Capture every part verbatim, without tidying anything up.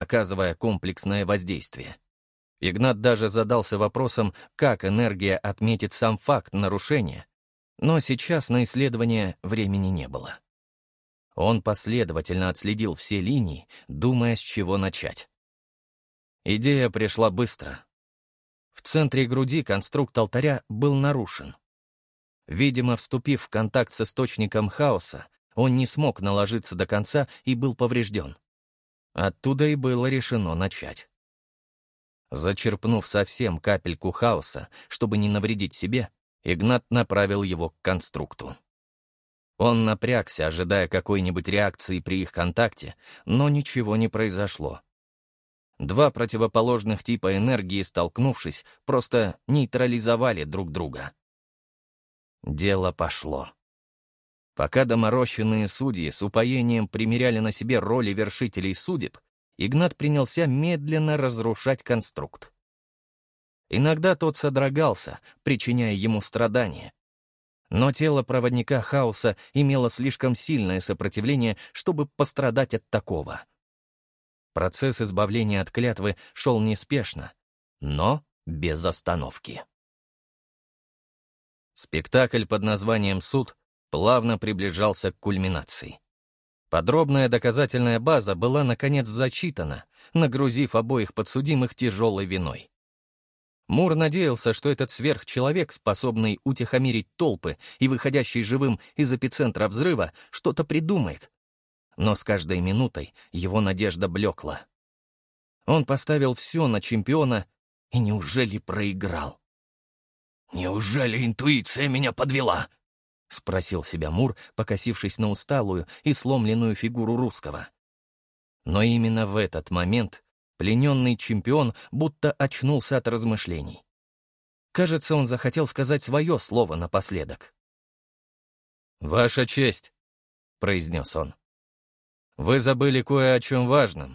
оказывая комплексное воздействие. Игнат даже задался вопросом, как энергия отметит сам факт нарушения, но сейчас на исследование времени не было. Он последовательно отследил все линии, думая, с чего начать. Идея пришла быстро. В центре груди конструкт алтаря был нарушен. Видимо, вступив в контакт с источником хаоса, он не смог наложиться до конца и был поврежден. Оттуда и было решено начать. Зачерпнув совсем капельку хаоса, чтобы не навредить себе, Игнат направил его к конструкту. Он напрягся, ожидая какой-нибудь реакции при их контакте, но ничего не произошло. Два противоположных типа энергии, столкнувшись, просто нейтрализовали друг друга. Дело пошло. Пока доморощенные судьи с упоением примеряли на себе роли вершителей судеб, Игнат принялся медленно разрушать конструкт. Иногда тот содрогался, причиняя ему страдания. Но тело проводника хаоса имело слишком сильное сопротивление, чтобы пострадать от такого. Процесс избавления от клятвы шел неспешно, но без остановки. Спектакль под названием «Суд» плавно приближался к кульминации. Подробная доказательная база была, наконец, зачитана, нагрузив обоих подсудимых тяжелой виной. Мур надеялся, что этот сверхчеловек, способный утихомирить толпы и выходящий живым из эпицентра взрыва, что-то придумает. Но с каждой минутой его надежда блекла. Он поставил все на чемпиона и неужели проиграл? «Неужели интуиция меня подвела?» — спросил себя Мур, покосившись на усталую и сломленную фигуру русского. Но именно в этот момент плененный чемпион будто очнулся от размышлений. Кажется, он захотел сказать свое слово напоследок. «Ваша честь», — произнес он. «Вы забыли кое о чем важном».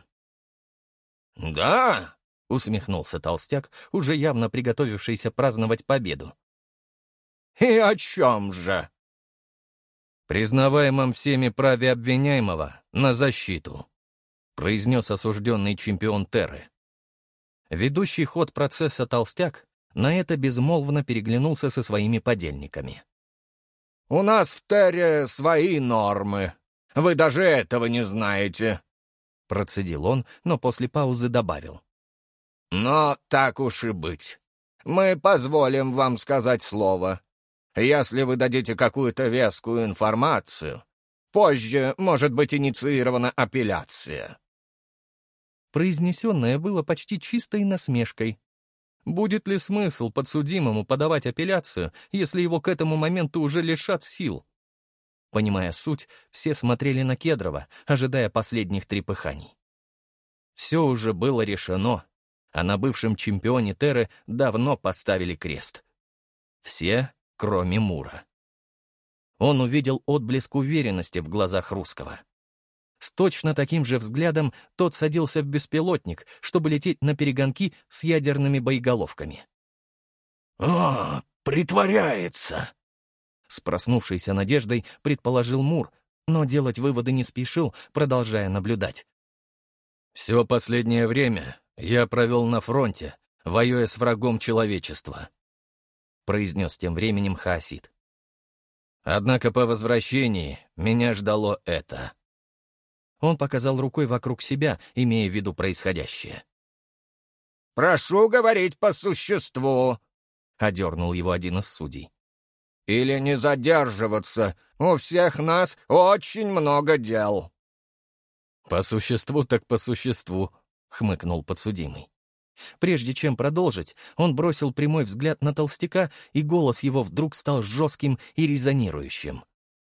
«Да?» — усмехнулся толстяк, уже явно приготовившийся праздновать победу. «И о чем же?» «Признаваемом всеми праве обвиняемого на защиту», — произнес осужденный чемпион Терры. Ведущий ход процесса толстяк на это безмолвно переглянулся со своими подельниками. «У нас в Терре свои нормы. Вы даже этого не знаете», — процедил он, но после паузы добавил. «Но так уж и быть. Мы позволим вам сказать слово. Если вы дадите какую-то вескую информацию, позже может быть инициирована апелляция». Произнесенное было почти чистой насмешкой. Будет ли смысл подсудимому подавать апелляцию, если его к этому моменту уже лишат сил? Понимая суть, все смотрели на Кедрова, ожидая последних трепыханий. Все уже было решено, а на бывшем чемпионе Терры давно поставили крест. Все, кроме Мура. Он увидел отблеск уверенности в глазах русского. С точно таким же взглядом тот садился в беспилотник, чтобы лететь на перегонки с ядерными боеголовками. «О, притворяется!» С проснувшейся надеждой предположил Мур, но делать выводы не спешил, продолжая наблюдать. «Все последнее время я провел на фронте, воюя с врагом человечества», — произнес тем временем Хаосид. «Однако по возвращении меня ждало это». Он показал рукой вокруг себя, имея в виду происходящее. «Прошу говорить по существу», — одернул его один из судей. «Или не задерживаться. У всех нас очень много дел». «По существу так по существу», — хмыкнул подсудимый. Прежде чем продолжить, он бросил прямой взгляд на толстяка, и голос его вдруг стал жестким и резонирующим.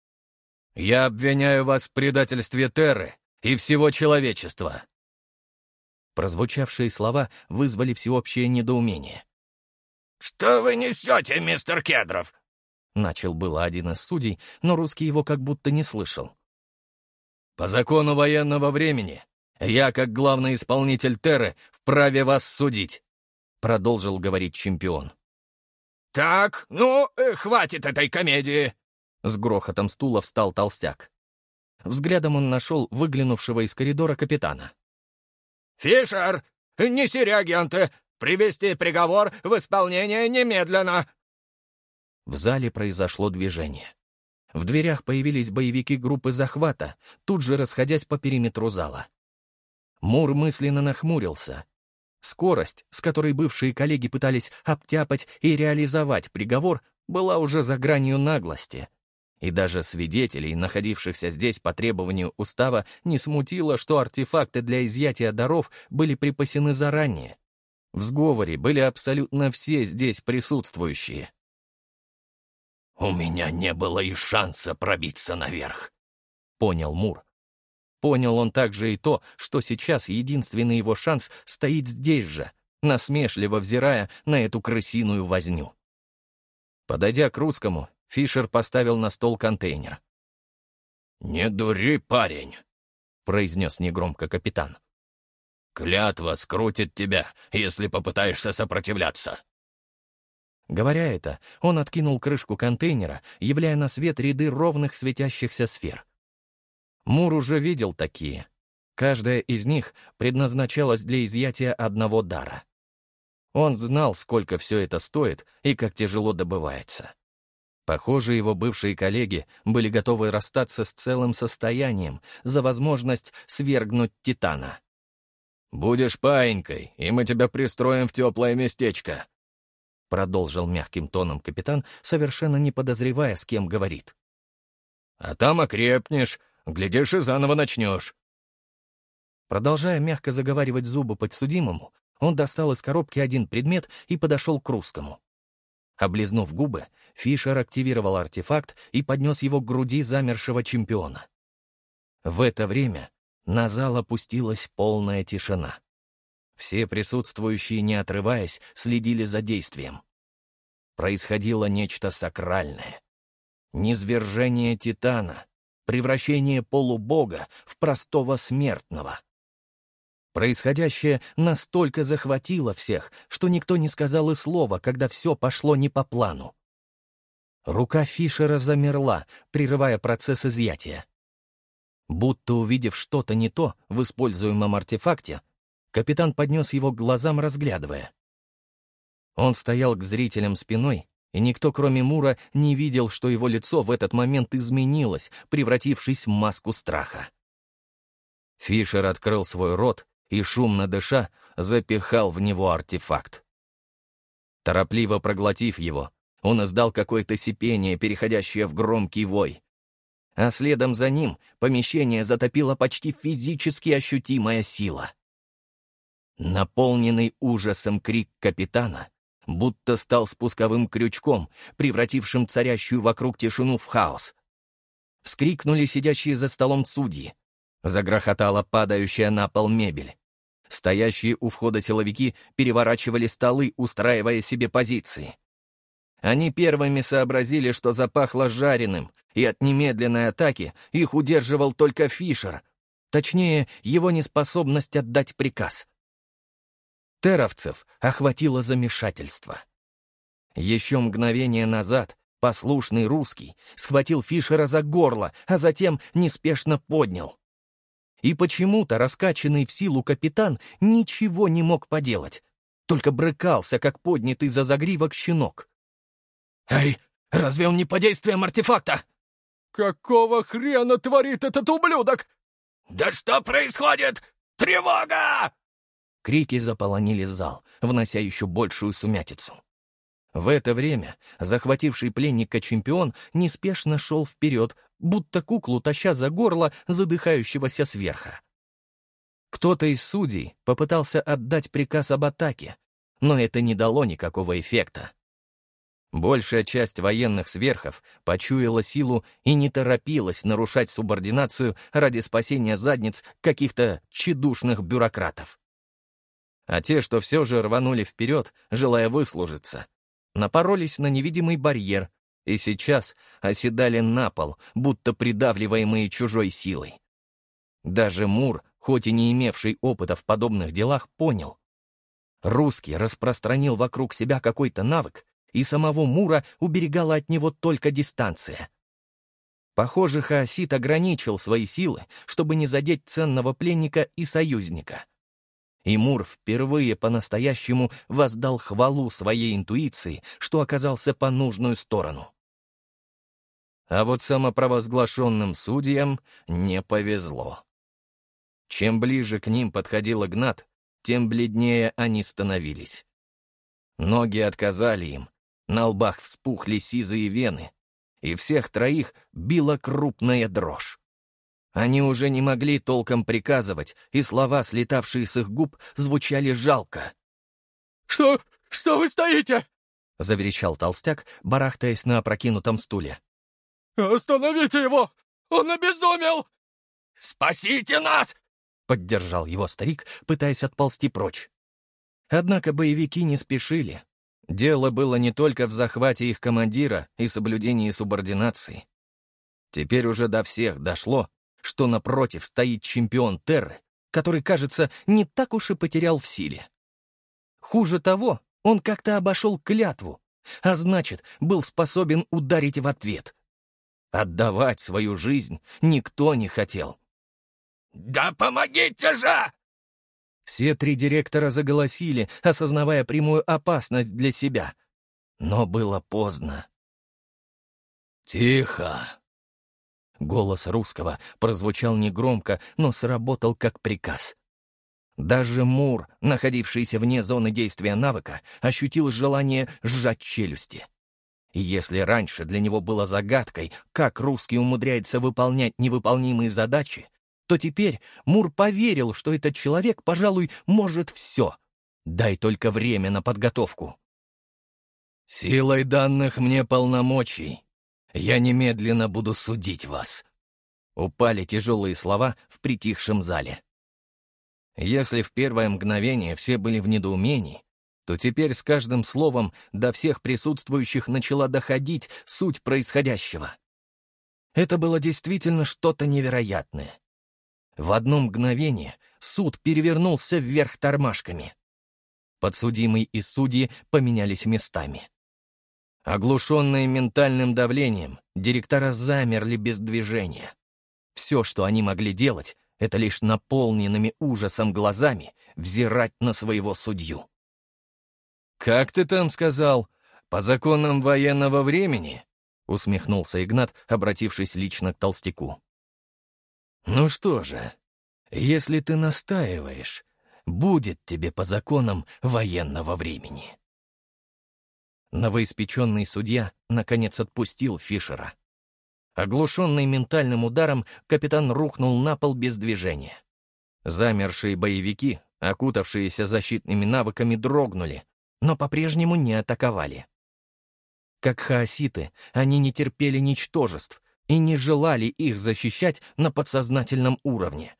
«Я обвиняю вас в предательстве Терры и всего человечества». Прозвучавшие слова вызвали всеобщее недоумение. «Что вы несете, мистер Кедров?» Начал было один из судей, но русский его как будто не слышал. «По закону военного времени я, как главный исполнитель Терры, вправе вас судить», — продолжил говорить чемпион. «Так, ну, э, хватит этой комедии!» С грохотом стула встал толстяк. Взглядом он нашел выглянувшего из коридора капитана. «Фишер, неси реагенты! Привести приговор в исполнение немедленно!» В зале произошло движение. В дверях появились боевики группы захвата, тут же расходясь по периметру зала. Мур мысленно нахмурился. Скорость, с которой бывшие коллеги пытались обтяпать и реализовать приговор, была уже за гранью наглости. И даже свидетелей, находившихся здесь по требованию устава, не смутило, что артефакты для изъятия даров были припасены заранее. В сговоре были абсолютно все здесь присутствующие. «У меня не было и шанса пробиться наверх», — понял Мур. Понял он также и то, что сейчас единственный его шанс стоит здесь же, насмешливо взирая на эту крысиную возню. Подойдя к русскому, Фишер поставил на стол контейнер. «Не дури, парень», — произнес негромко капитан. «Клятва скрутит тебя, если попытаешься сопротивляться». Говоря это, он откинул крышку контейнера, являя на свет ряды ровных светящихся сфер. Мур уже видел такие. Каждая из них предназначалась для изъятия одного дара. Он знал, сколько все это стоит и как тяжело добывается. Похоже, его бывшие коллеги были готовы расстаться с целым состоянием за возможность свергнуть Титана. «Будешь паинькой, и мы тебя пристроим в теплое местечко», — продолжил мягким тоном капитан, совершенно не подозревая, с кем говорит. «А там окрепнешь, глядишь и заново начнешь». Продолжая мягко заговаривать зубы подсудимому, он достал из коробки один предмет и подошел к русскому. Облизнув губы, Фишер активировал артефакт и поднес его к груди замершего чемпиона. В это время на зал опустилась полная тишина. Все присутствующие, не отрываясь, следили за действием. Происходило нечто сакральное. Низвержение Титана, превращение полубога в простого смертного. Происходящее настолько захватило всех, что никто не сказал и слова, когда все пошло не по плану. Рука Фишера замерла, прерывая процесс изъятия. Будто увидев что-то не то в используемом артефакте, капитан поднес его к глазам, разглядывая. Он стоял к зрителям спиной, и никто, кроме Мура, не видел, что его лицо в этот момент изменилось, превратившись в маску страха. Фишер открыл свой рот и, шумно дыша, запихал в него артефакт. Торопливо проглотив его, он издал какое-то сипение, переходящее в громкий вой. А следом за ним помещение затопила почти физически ощутимая сила. Наполненный ужасом крик капитана будто стал спусковым крючком, превратившим царящую вокруг тишину в хаос. Вскрикнули сидящие за столом судьи. Загрохотала падающая на пол мебель. Стоящие у входа силовики переворачивали столы, устраивая себе позиции. Они первыми сообразили, что запахло жареным, и от немедленной атаки их удерживал только Фишер, точнее, его неспособность отдать приказ. Теровцев охватило замешательство. Еще мгновение назад послушный русский схватил Фишера за горло, а затем неспешно поднял. И почему-то раскачанный в силу капитан ничего не мог поделать, только брыкался, как поднятый за загривок щенок. «Эй, разве он не под действием артефакта?» «Какого хрена творит этот ублюдок?» «Да что происходит? Тревога!» Крики заполонили зал, внося еще большую сумятицу. В это время захвативший пленника чемпион неспешно шел вперед, будто куклу таща за горло задыхающегося сверха. Кто-то из судей попытался отдать приказ об атаке, но это не дало никакого эффекта. Большая часть военных сверхов почуяла силу и не торопилась нарушать субординацию ради спасения задниц каких-то тщедушных бюрократов. А те, что все же рванули вперед, желая выслужиться, напоролись на невидимый барьер и сейчас оседали на пол, будто придавливаемые чужой силой. Даже Мур, хоть и не имевший опыта в подобных делах, понял. Русский распространил вокруг себя какой-то навык, и самого Мура уберегала от него только дистанция. Похоже, хаосит ограничил свои силы, чтобы не задеть ценного пленника и союзника. И Мур впервые по-настоящему воздал хвалу своей интуиции, что оказался по нужную сторону. А вот самопровозглашенным судьям не повезло. Чем ближе к ним подходил Игнат, тем бледнее они становились. Ноги отказали им, на лбах вспухли сизые вены, и всех троих била крупная дрожь. Они уже не могли толком приказывать, и слова, слетавшие с их губ, звучали жалко. «Что? Что вы стоите?» — заверещал толстяк, барахтаясь на опрокинутом стуле. «Остановите его! Он обезумел!» «Спасите нас!» — поддержал его старик, пытаясь отползти прочь. Однако боевики не спешили. Дело было не только в захвате их командира и соблюдении субординации. Теперь уже до всех дошло, что напротив стоит чемпион Терры, который, кажется, не так уж и потерял в силе. Хуже того, он как-то обошел клятву, а значит, был способен ударить в ответ. Отдавать свою жизнь никто не хотел. «Да помогите же!» Все три директора заголосили, осознавая прямую опасность для себя. Но было поздно. «Тихо!» Голос русского прозвучал негромко, но сработал как приказ. Даже Мур, находившийся вне зоны действия навыка, ощутил желание сжать челюсти. И если раньше для него было загадкой, как русский умудряется выполнять невыполнимые задачи, то теперь Мур поверил, что этот человек, пожалуй, может все. Дай только время на подготовку. «Силой данных мне полномочий я немедленно буду судить вас», — упали тяжелые слова в притихшем зале. Если в первое мгновение все были в недоумении, то теперь с каждым словом до всех присутствующих начала доходить суть происходящего. Это было действительно что-то невероятное. В одно мгновение суд перевернулся вверх тормашками. Подсудимый и судьи поменялись местами. Оглушенные ментальным давлением, директора замерли без движения. Все, что они могли делать, это лишь наполненными ужасом глазами взирать на своего судью. «Как ты там сказал? По законам военного времени?» — усмехнулся Игнат, обратившись лично к толстяку. «Ну что же, если ты настаиваешь, будет тебе по законам военного времени». Новоиспеченный судья наконец отпустил Фишера. Оглушенный ментальным ударом, капитан рухнул на пол без движения. Замершие боевики, окутавшиеся защитными навыками, дрогнули, но по-прежнему не атаковали. Как хаоситы, они не терпели ничтожеств и не желали их защищать на подсознательном уровне.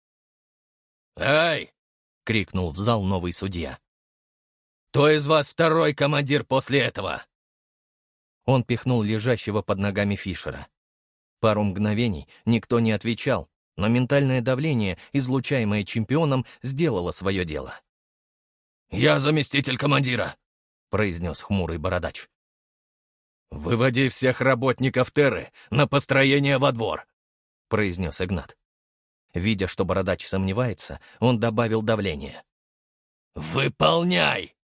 «Эй!» — крикнул в зал новый судья. «Кто из вас второй командир после этого?» Он пихнул лежащего под ногами Фишера. Пару мгновений никто не отвечал, но ментальное давление, излучаемое чемпионом, сделало свое дело. «Я заместитель командира», — произнес хмурый бородач. «Выводи всех работников Терры на построение во двор», — произнес Игнат. Видя, что бородач сомневается, он добавил давление. «Выполняй!»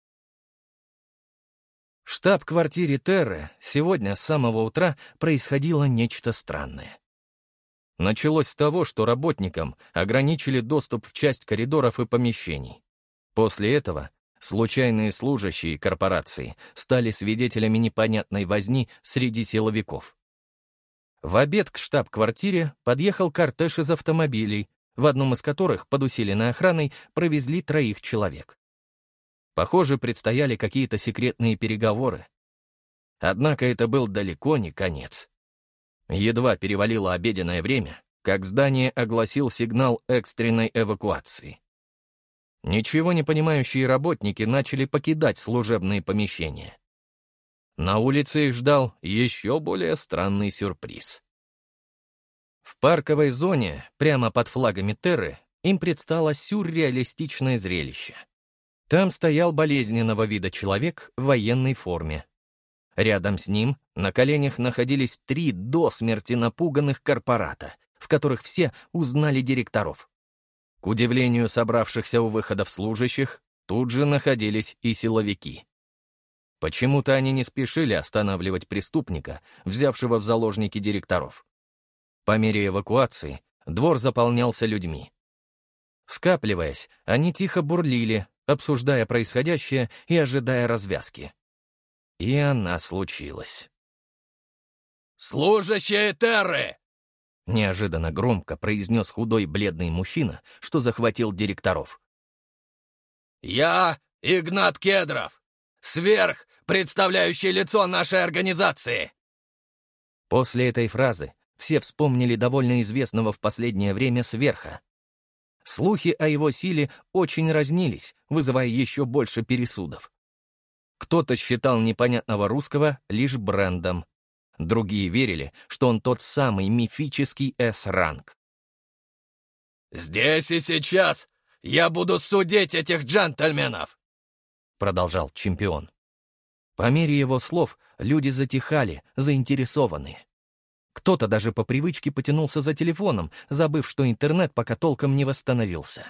В штаб-квартире Терры сегодня с самого утра происходило нечто странное. Началось с того, что работникам ограничили доступ в часть коридоров и помещений. После этого случайные служащие корпорации стали свидетелями непонятной возни среди силовиков. В обед к штаб-квартире подъехал кортеж из автомобилей, в одном из которых под усиленной охраной провезли троих человек. Похоже, предстояли какие-то секретные переговоры. Однако это был далеко не конец. Едва перевалило обеденное время, как здание огласил сигнал экстренной эвакуации. Ничего не понимающие работники начали покидать служебные помещения. На улице их ждал еще более странный сюрприз. В парковой зоне, прямо под флагами Терры, им предстало сюрреалистичное зрелище. Там стоял болезненного вида человек в военной форме. Рядом с ним на коленях находились три до смерти напуганных корпората, в которых все узнали директоров. К удивлению собравшихся у выходов служащих, тут же находились и силовики. Почему-то они не спешили останавливать преступника, взявшего в заложники директоров. По мере эвакуации двор заполнялся людьми. Скапливаясь, они тихо бурлили, обсуждая происходящее и ожидая развязки. И она случилась. «Служащие Терры!» Неожиданно громко произнес худой бледный мужчина, что захватил директоров. «Я Игнат Кедров, сверх, представляющий лицо нашей организации!» После этой фразы все вспомнили довольно известного в последнее время сверха. Слухи о его силе очень разнились, вызывая еще больше пересудов. Кто-то считал непонятного русского лишь брендом. Другие верили, что он тот самый мифический эс-ранг. «Здесь и сейчас я буду судить этих джентльменов!» Продолжал чемпион. По мере его слов люди затихали, заинтересованные. Кто-то даже по привычке потянулся за телефоном, забыв, что интернет пока толком не восстановился.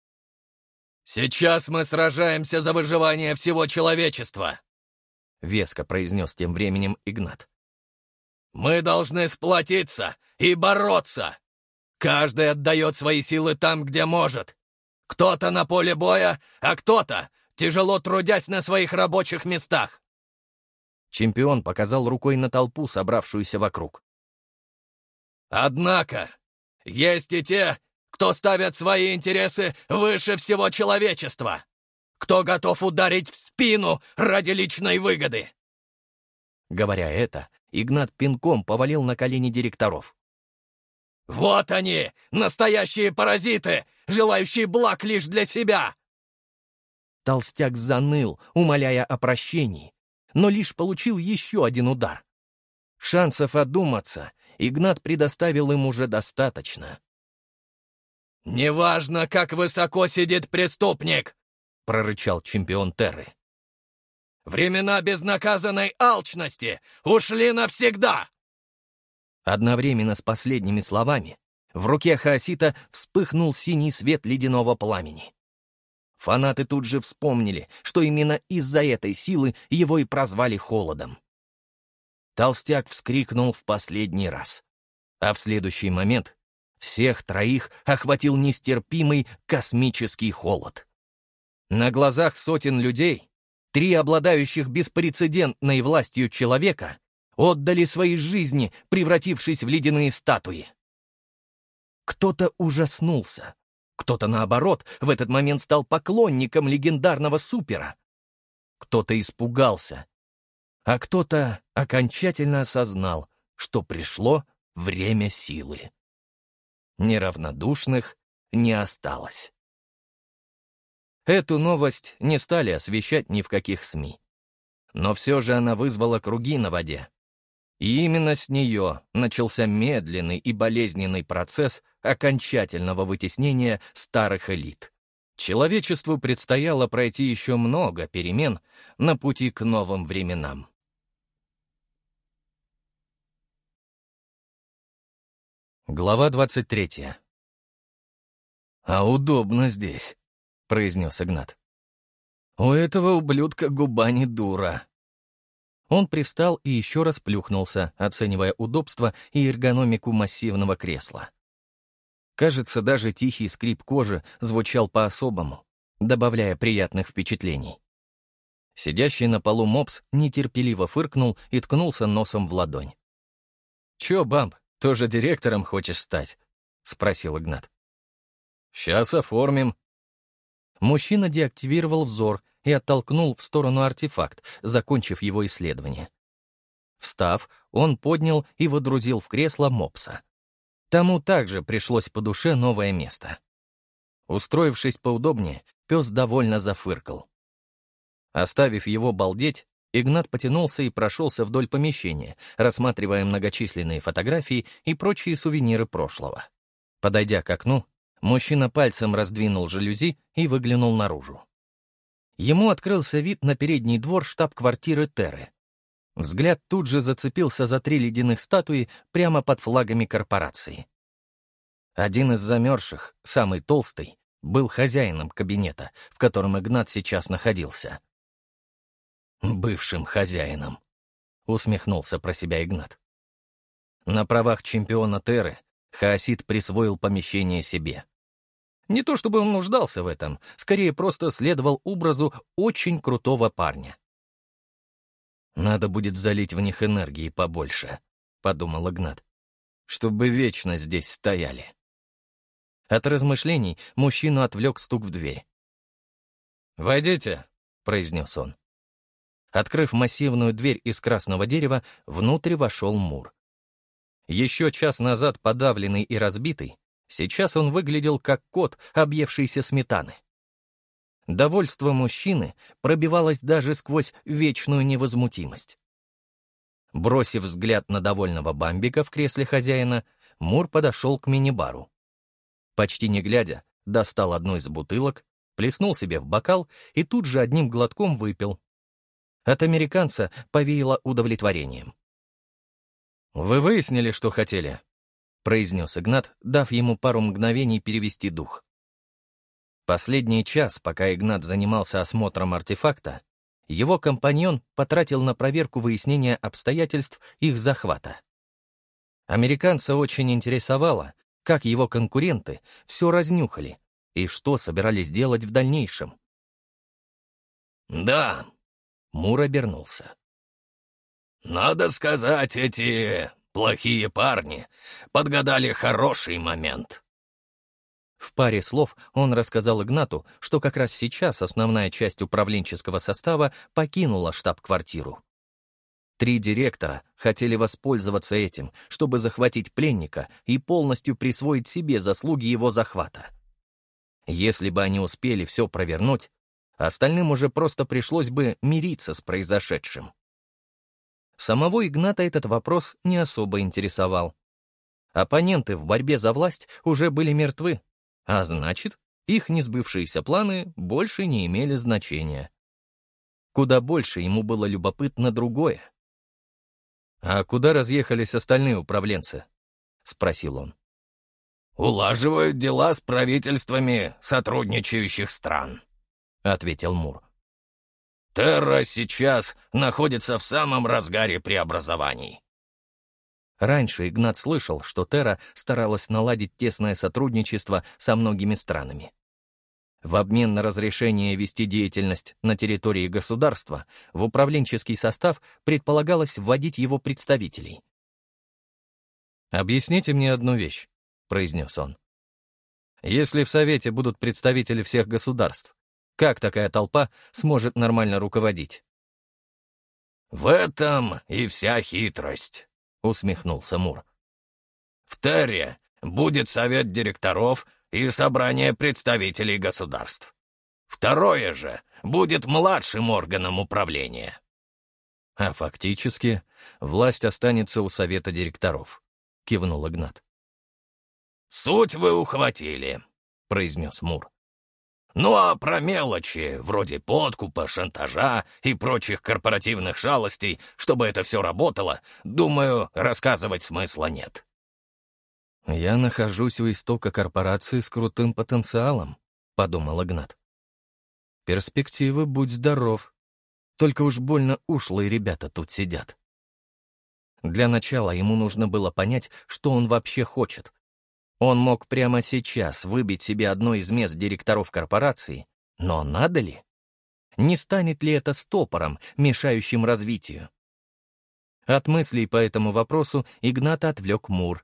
«Сейчас мы сражаемся за выживание всего человечества», — веско произнес тем временем Игнат. «Мы должны сплотиться и бороться. Каждый отдает свои силы там, где может. Кто-то на поле боя, а кто-то, тяжело трудясь на своих рабочих местах». Чемпион показал рукой на толпу, собравшуюся вокруг. «Однако, есть и те, кто ставят свои интересы выше всего человечества, кто готов ударить в спину ради личной выгоды». Говоря это, Игнат пинком повалил на колени директоров. «Вот они, настоящие паразиты, желающие благ лишь для себя!» Толстяк заныл, умоляя о прощении, но лишь получил еще один удар. Шансов одуматься Игнат предоставил им уже достаточно. «Неважно, как высоко сидит преступник!» — прорычал чемпион Терры. «Времена безнаказанной алчности ушли навсегда!» Одновременно с последними словами в руке хаосита вспыхнул синий свет ледяного пламени. Фанаты тут же вспомнили, что именно из-за этой силы его и прозвали холодом. Толстяк вскрикнул в последний раз, а в следующий момент всех троих охватил нестерпимый космический холод. На глазах сотен людей три обладающих беспрецедентной властью человека отдали свои жизни, превратившись в ледяные статуи. Кто-то ужаснулся, кто-то, наоборот, в этот момент стал поклонником легендарного супера. Кто-то испугался, а кто-то окончательно осознал, что пришло время силы. Неравнодушных не осталось. Эту новость не стали освещать ни в каких СМИ. Но все же она вызвала круги на воде. И именно с нее начался медленный и болезненный процесс окончательного вытеснения старых элит. Человечеству предстояло пройти еще много перемен на пути к новым временам. Глава двадцать третья. «А удобно здесь», — произнес Игнат. «У этого ублюдка губа не дура». Он привстал и еще раз плюхнулся, оценивая удобство и эргономику массивного кресла. Кажется, даже тихий скрип кожи звучал по-особому, добавляя приятных впечатлений. Сидящий на полу мопс нетерпеливо фыркнул и ткнулся носом в ладонь. «Чё, бамп, тоже директором хочешь стать?» — спросил Игнат. «Сейчас оформим». Мужчина деактивировал взор и оттолкнул в сторону артефакт, закончив его исследование. Встав, он поднял и водрузил в кресло мопса. Тому также пришлось по душе новое место. Устроившись поудобнее, пес довольно зафыркал. Оставив его балдеть, Игнат потянулся и прошелся вдоль помещения, рассматривая многочисленные фотографии и прочие сувениры прошлого. Подойдя к окну, мужчина пальцем раздвинул жалюзи и выглянул наружу. Ему открылся вид на передний двор штаб-квартиры Терры. Взгляд тут же зацепился за три ледяных статуи прямо под флагами корпорации. Один из замерзших, самый толстый, был хозяином кабинета, в котором Игнат сейчас находился. «Бывшим хозяином», — усмехнулся про себя Игнат. На правах чемпиона Терры Хаосид присвоил помещение себе. Не то чтобы он нуждался в этом, скорее просто следовал образу очень крутого парня. «Надо будет залить в них энергии побольше», — подумал Игнат, «чтобы вечно здесь стояли». От размышлений мужчину отвлек стук в дверь. «Войдите», — произнес он. Открыв массивную дверь из красного дерева, внутрь вошел Мур. Еще час назад подавленный и разбитый, сейчас он выглядел как кот, объевшийся сметаны. Довольство мужчины пробивалось даже сквозь вечную невозмутимость. Бросив взгляд на довольного Бамбика в кресле хозяина, Мур подошел к мини-бару. Почти не глядя, достал одну из бутылок, плеснул себе в бокал и тут же одним глотком выпил. От американца повеяло удовлетворением. «Вы выяснили, что хотели?» — произнес Игнат, дав ему пару мгновений перевести дух. Последний час, пока Игнат занимался осмотром артефакта, его компаньон потратил на проверку выяснения обстоятельств их захвата. Американца очень интересовало, как его конкуренты все разнюхали и что собирались делать в дальнейшем. «Да», — Мур обернулся. «Надо сказать, эти плохие парни подгадали хороший момент». В паре слов он рассказал Игнату, что как раз сейчас основная часть управленческого состава покинула штаб-квартиру. Три директора хотели воспользоваться этим, чтобы захватить пленника и полностью присвоить себе заслуги его захвата. Если бы они успели все провернуть, остальным уже просто пришлось бы мириться с произошедшим. Самого Игната этот вопрос не особо интересовал. Оппоненты в борьбе за власть уже были мертвы, а значит, их несбывшиеся планы больше не имели значения. Куда больше ему было любопытно другое. «А куда разъехались остальные управленцы?» — спросил он. «Улаживают дела с правительствами сотрудничающих стран», — ответил Мур. «Терра сейчас находится в самом разгаре преобразований». Раньше Игнат слышал, что Терра старалась наладить тесное сотрудничество со многими странами. В обмен на разрешение вести деятельность на территории государства в управленческий состав предполагалось вводить его представителей. «Объясните мне одну вещь», — произнес он. «Если в Совете будут представители всех государств, как такая толпа сможет нормально руководить?» «В этом и вся хитрость», — усмехнулся Мур. «В Терре будет совет директоров и собрание представителей государств. Второе же будет младшим органом управления». «А фактически власть останется у совета директоров», — кивнул Игнат. «Суть вы ухватили», — произнес Мур. «Ну а про мелочи, вроде подкупа, шантажа и прочих корпоративных шалостей, чтобы это все работало, думаю, рассказывать смысла нет». «Я нахожусь у истока корпорации с крутым потенциалом», — подумал Игнат. «Перспективы, будь здоров. Только уж больно ушлые ребята тут сидят». Для начала ему нужно было понять, что он вообще хочет. Он мог прямо сейчас выбить себе одно из мест директоров корпорации, но надо ли? Не станет ли это стопором, мешающим развитию? От мыслей по этому вопросу Игната отвлек Мур.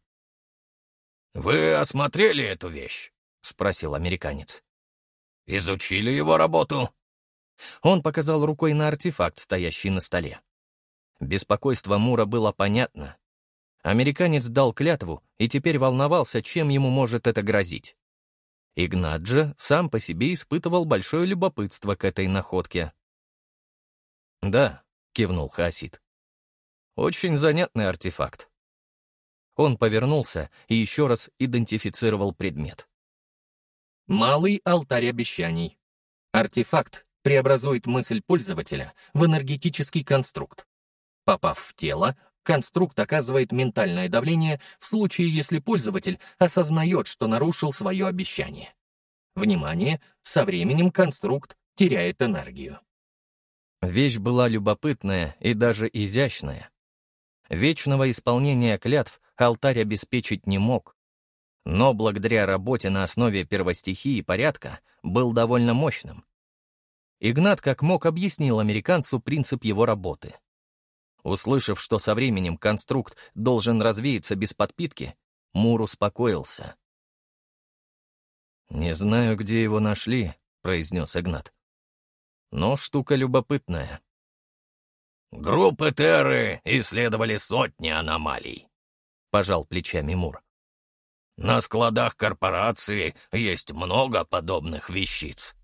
«Вы осмотрели эту вещь?» — спросил американец. «Изучили его работу?» Он показал рукой на артефакт, стоящий на столе. Беспокойство Мура было понятно. Американец дал клятву и теперь волновался, чем ему может это грозить. Игнат же сам по себе испытывал большое любопытство к этой находке. «Да», — кивнул Хаосид. «Очень занятный артефакт». Он повернулся и еще раз идентифицировал предмет. Малый алтарь обещаний. Артефакт преобразует мысль пользователя в энергетический конструкт. Попав в тело, конструкт оказывает ментальное давление в случае, если пользователь осознает, что нарушил свое обещание. Внимание, со временем конструкт теряет энергию. Вещь была любопытная и даже изящная. Вечного исполнения клятв алтарь обеспечить не мог, но благодаря работе на основе первостихии и порядка был довольно мощным. Игнат как мог объяснил американцу принцип его работы. Услышав, что со временем конструкт должен развеяться без подпитки, Мур успокоился. «Не знаю, где его нашли», — произнес Игнат. «Но штука любопытная». «Группы Терры исследовали сотни аномалий», — пожал плечами Мур. «На складах корпорации есть много подобных вещиц».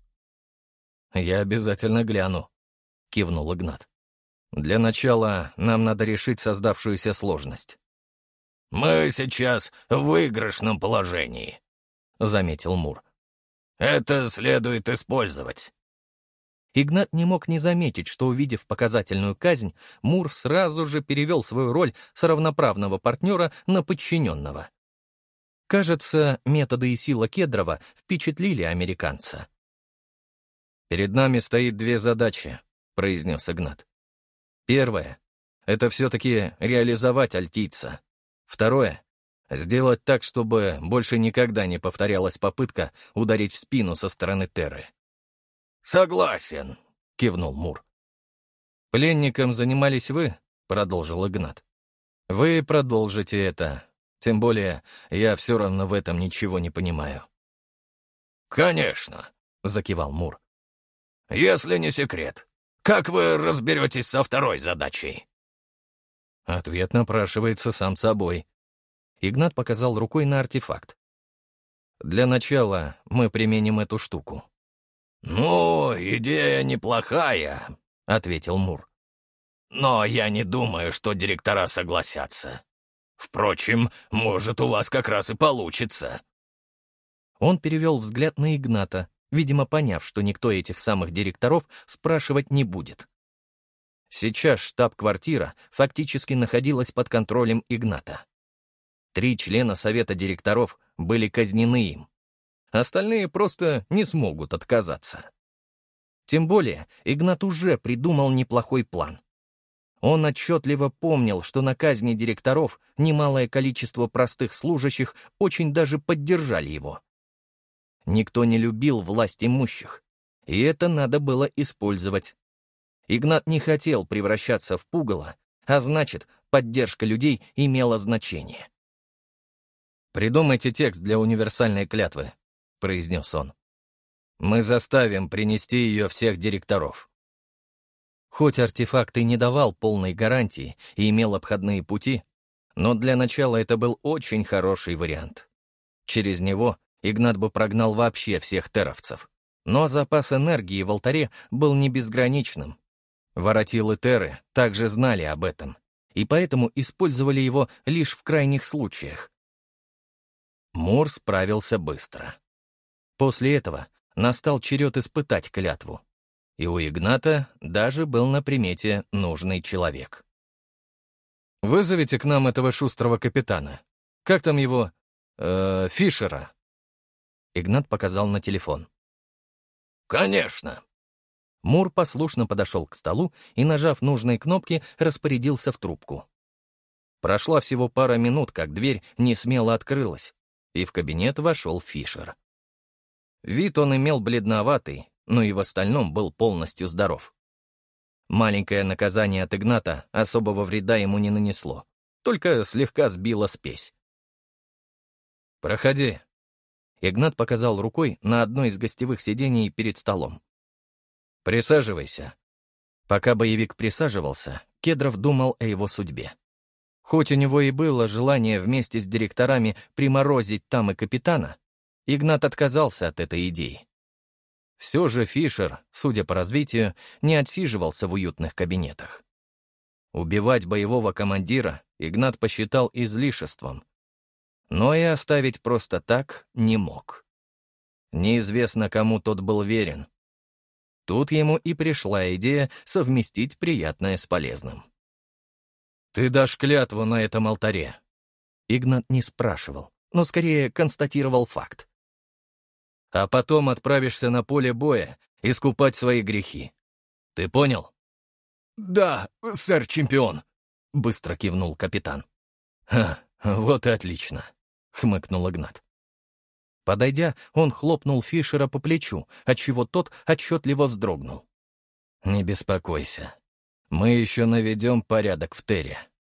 «Я обязательно гляну», — кивнул Игнат. «Для начала нам надо решить создавшуюся сложность». «Мы сейчас в выигрышном положении», — заметил Мур. «Это следует использовать». Игнат не мог не заметить, что, увидев показательную казнь, Мур сразу же перевел свою роль с равноправного партнера на подчиненного. Кажется, методы и сила Кедрова впечатлили американца. «Перед нами стоит две задачи», — произнес Игнат. «Первое — это все-таки реализовать альтийца. Второе — сделать так, чтобы больше никогда не повторялась попытка ударить в спину со стороны Терры». «Согласен», — кивнул Мур. «Пленником занимались вы», — продолжил Игнат. «Вы продолжите это. Тем более, я все равно в этом ничего не понимаю». «Конечно», — закивал Мур. «Если не секрет, как вы разберетесь со второй задачей?» Ответ напрашивается сам собой. Игнат показал рукой на артефакт. «Для начала мы применим эту штуку». «Ну, идея неплохая», — ответил Мур. «Но я не думаю, что директора согласятся. Впрочем, может, у вас как раз и получится». Он перевел взгляд на Игната, видимо, поняв, что никто этих самых директоров спрашивать не будет. Сейчас штаб-квартира фактически находилась под контролем Игната. Три члена совета директоров были казнены им. Остальные просто не смогут отказаться. Тем более Игнат уже придумал неплохой план. Он отчетливо помнил, что на казни директоров немалое количество простых служащих очень даже поддержали его. Никто не любил власть имущих, и это надо было использовать. Игнат не хотел превращаться в пугало, а значит, поддержка людей имела значение. «Придумайте текст для универсальной клятвы», — произнес он. «Мы заставим принести ее всех директоров». Хоть артефакт и не давал полной гарантии и имел обходные пути, но для начала это был очень хороший вариант. Через него Игнат бы прогнал вообще всех терровцев. Но запас энергии в алтаре был не безграничным. Воротилы Терры также знали об этом, и поэтому использовали его лишь в крайних случаях. Мур справился быстро. После этого настал черед испытать клятву. И у Игната даже был на примете нужный человек. «Вызовите к нам этого шустрого капитана. Как там его? Э, Фишера?» Игнат показал на телефон. «Конечно». Мур послушно подошел к столу и, нажав нужные кнопки, распорядился в трубку. Прошла всего пара минут, как дверь несмело открылась, и в кабинет вошел Фишер. Вид он имел бледноватый, но и в остальном был полностью здоров. Маленькое наказание от Игната особого вреда ему не нанесло, только слегка сбило спесь. «Проходи». Игнат показал рукой на одно из гостевых сидений перед столом. «Присаживайся». Пока боевик присаживался, Кедров думал о его судьбе. Хоть у него и было желание вместе с директорами приморозить там и капитана, Игнат отказался от этой идеи. Все же Фишер, судя по развитию, не отсиживался в уютных кабинетах. Убивать боевого командира Игнат посчитал излишеством. Но и оставить просто так не мог. Неизвестно, кому тот был верен. Тут ему и пришла идея совместить приятное с полезным. Ты дашь клятву на этом алтаре. Игнат не спрашивал, но скорее констатировал факт. А потом отправишься на поле боя искупать свои грехи. Ты понял? «Да, сэр-чемпион», — быстро кивнул капитан. «Ха, вот и отлично», — хмыкнул Игнат. Подойдя, он хлопнул Фишера по плечу, отчего тот отчетливо вздрогнул. «Не беспокойся, мы еще наведем порядок в Терре».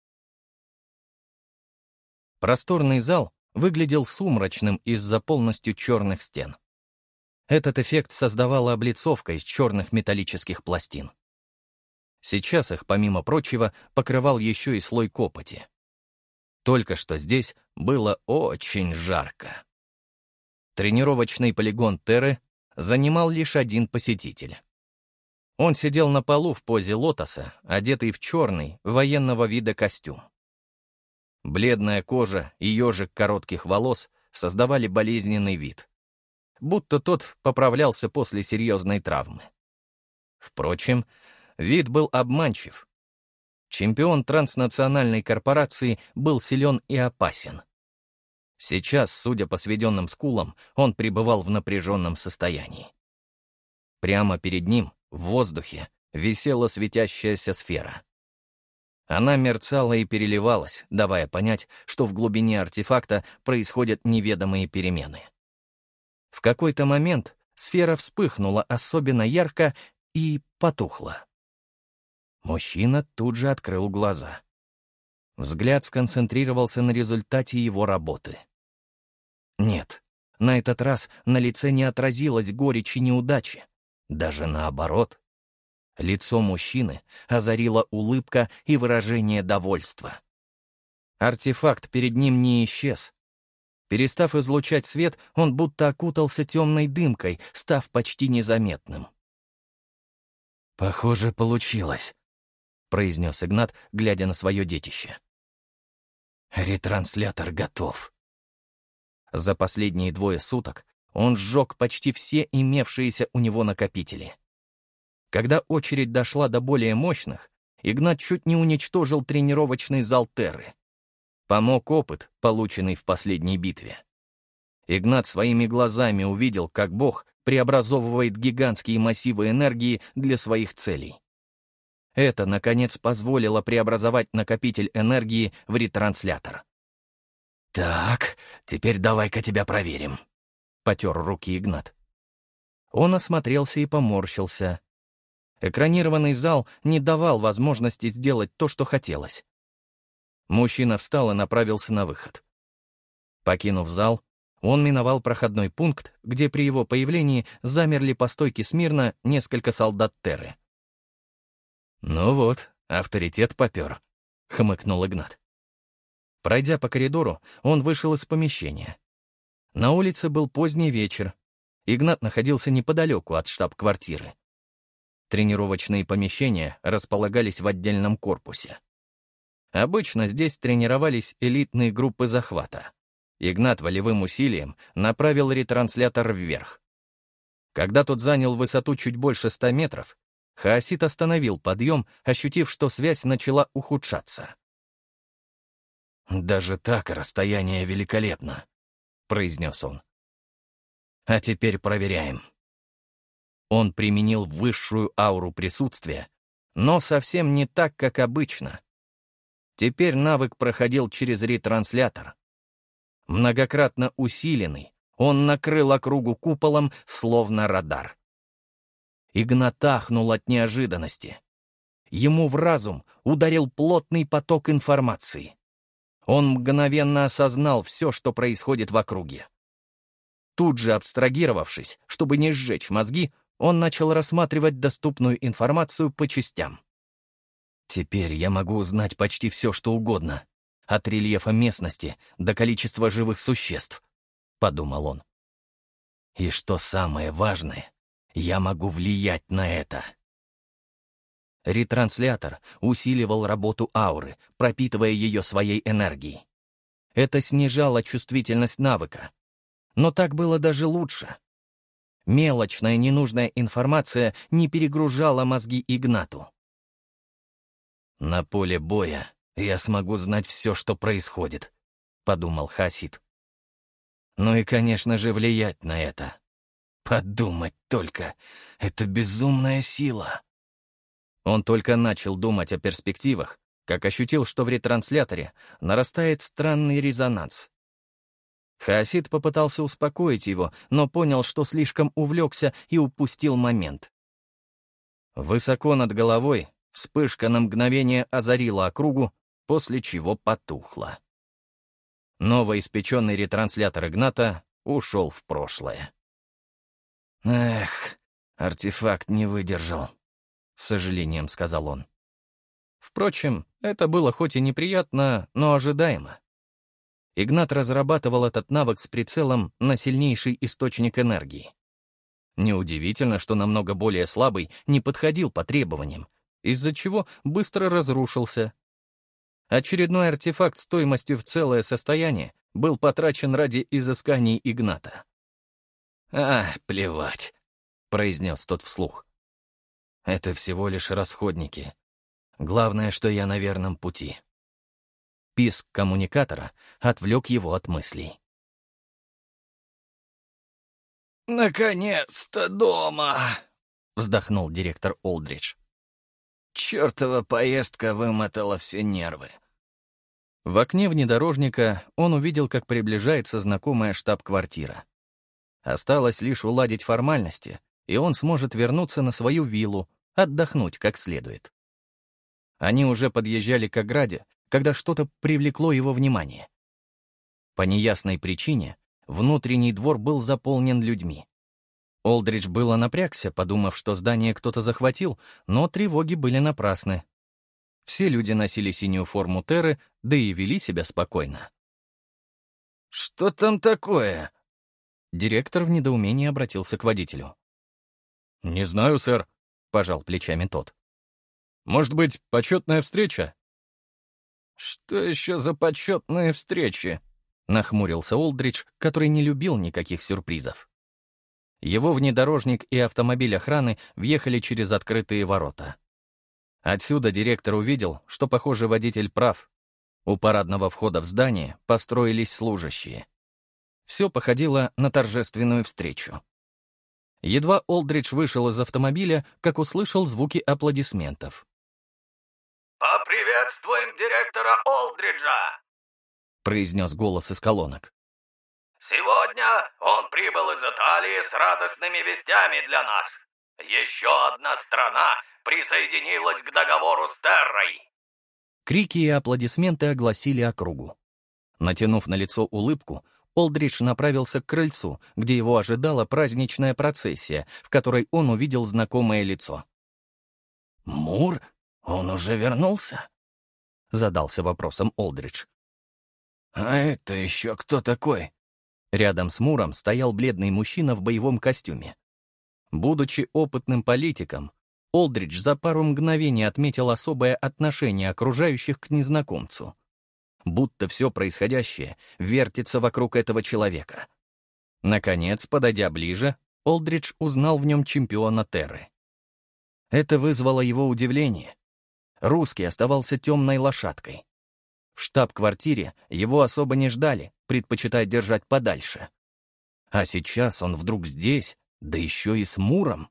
Просторный зал выглядел сумрачным из-за полностью черных стен. Этот эффект создавала облицовка из черных металлических пластин. Сейчас их, помимо прочего, покрывал еще и слой копоти. Только что здесь было очень жарко. Тренировочный полигон Терры занимал лишь один посетитель. Он сидел на полу в позе лотоса, одетый в черный, военного вида костюм. Бледная кожа и ежик коротких волос создавали болезненный вид, будто тот поправлялся после серьезной травмы. Впрочем, вид был обманчив. Чемпион транснациональной корпорации был силен и опасен. Сейчас, судя по сведенным скулам, он пребывал в напряженном состоянии. Прямо перед ним, в воздухе, висела светящаяся сфера. Она мерцала и переливалась, давая понять, что в глубине артефакта происходят неведомые перемены. В какой-то момент сфера вспыхнула особенно ярко и потухла. Мужчина тут же открыл глаза. Взгляд сконцентрировался на результате его работы. Нет, на этот раз на лице не отразилась горечь и неудачи. Даже наоборот. Лицо мужчины озарила улыбка и выражение довольства. Артефакт перед ним не исчез. Перестав излучать свет, он будто окутался темной дымкой, став почти незаметным. «Похоже, получилось», — произнес Игнат, глядя на свое детище. «Ретранслятор готов». За последние двое суток он сжег почти все имевшиеся у него накопители. Когда очередь дошла до более мощных, Игнат чуть не уничтожил тренировочный зал Терры. Помог опыт, полученный в последней битве. Игнат своими глазами увидел, как Бог преобразовывает гигантские массивы энергии для своих целей. Это, наконец, позволило преобразовать накопитель энергии в ретранслятор. «Так, теперь давай-ка тебя проверим», — потер руки Игнат. Он осмотрелся и поморщился. Экранированный зал не давал возможности сделать то, что хотелось. Мужчина встал и направился на выход. Покинув зал, он миновал проходной пункт, где при его появлении замерли по стойке смирно несколько солдат Терры. «Ну вот, авторитет попер», — хмыкнул Игнат. Пройдя по коридору, он вышел из помещения. На улице был поздний вечер. Игнат находился неподалеку от штаб-квартиры. Тренировочные помещения располагались в отдельном корпусе. Обычно здесь тренировались элитные группы захвата. Игнат волевым усилием направил ретранслятор вверх. Когда тот занял высоту чуть больше ста метров, хаосит остановил подъем, ощутив, что связь начала ухудшаться. «Даже так расстояние великолепно», — произнес он. «А теперь проверяем». Он применил высшую ауру присутствия, но совсем не так, как обычно. Теперь навык проходил через ретранслятор. Многократно усиленный, он накрыл округу куполом, словно радар. Игнат ахнул от неожиданности. Ему в разум ударил плотный поток информации. Он мгновенно осознал все, что происходит в округе. Тут же абстрагировавшись, чтобы не сжечь мозги, он начал рассматривать доступную информацию по частям. «Теперь я могу узнать почти все, что угодно, от рельефа местности до количества живых существ», — подумал он. «И что самое важное, я могу влиять на это». Ретранслятор усиливал работу ауры, пропитывая ее своей энергией. Это снижало чувствительность навыка. Но так было даже лучше. Мелочная ненужная информация не перегружала мозги Игнату. На поле боя я смогу знать все, что происходит», — подумал Хасид. «Ну и, конечно же, влиять на это. Подумать только, это безумная сила». Он только начал думать о перспективах, как ощутил, что в ретрансляторе нарастает странный резонанс. Хасид попытался успокоить его, но понял, что слишком увлекся и упустил момент. Высоко над головой вспышка на мгновение озарила округу, после чего потухла. Новоиспеченный ретранслятор Игната ушел в прошлое. «Эх, артефакт не выдержал», — с сожалением сказал он. Впрочем, это было хоть и неприятно, но ожидаемо. Игнат разрабатывал этот навык с прицелом на сильнейший источник энергии. Неудивительно, что намного более слабый не подходил по требованиям, из-за чего быстро разрушился. Очередной артефакт стоимостью в целое состояние был потрачен ради изысканий Игната. «А, плевать», — произнес тот вслух. «Это всего лишь расходники. Главное, что я на верном пути». Писк коммуникатора отвлек его от мыслей. «Наконец-то дома!» — вздохнул директор Олдридж. «Чёртова поездка вымотала все нервы». В окне внедорожника он увидел, как приближается знакомая штаб-квартира. Осталось лишь уладить формальности, и он сможет вернуться на свою виллу, отдохнуть как следует. Они уже подъезжали к ограде, когда что-то привлекло его внимание. По неясной причине внутренний двор был заполнен людьми. Олдридж было напрягся, подумав, что здание кто-то захватил, но тревоги были напрасны. Все люди носили синюю форму Терры, да и вели себя спокойно. «Что там такое?» Директор в недоумении обратился к водителю. «Не знаю, сэр», — пожал плечами тот. «Может быть, почетная встреча?» «Что еще за почетные встречи?» — нахмурился Олдридж, который не любил никаких сюрпризов. Его внедорожник и автомобиль охраны въехали через открытые ворота. Отсюда директор увидел, что, похоже, водитель прав. У парадного входа в здание построились служащие. Все походило на торжественную встречу. Едва Олдридж вышел из автомобиля, как услышал звуки аплодисментов. «Поприветствуем директора Олдриджа!» — произнес голос из колонок. «Сегодня он прибыл из Италии с радостными вестями для нас. Еще одна страна присоединилась к договору с Террой». Крики и аплодисменты огласили округу. Натянув на лицо улыбку, Олдридж направился к крыльцу, где его ожидала праздничная процессия, в которой он увидел знакомое лицо. «Мур? Он уже вернулся?» — задался вопросом Олдридж. «А это еще кто такой?» Рядом с Муром стоял бледный мужчина в боевом костюме. Будучи опытным политиком, Олдридж за пару мгновений отметил особое отношение окружающих к незнакомцу. Будто все происходящее вертится вокруг этого человека. Наконец, подойдя ближе, Олдридж узнал в нем чемпиона Терры. Это вызвало его удивление. Русский оставался темной лошадкой. В штаб-квартире его особо не ждали, предпочитая держать подальше. А сейчас он вдруг здесь, да еще и с Муром.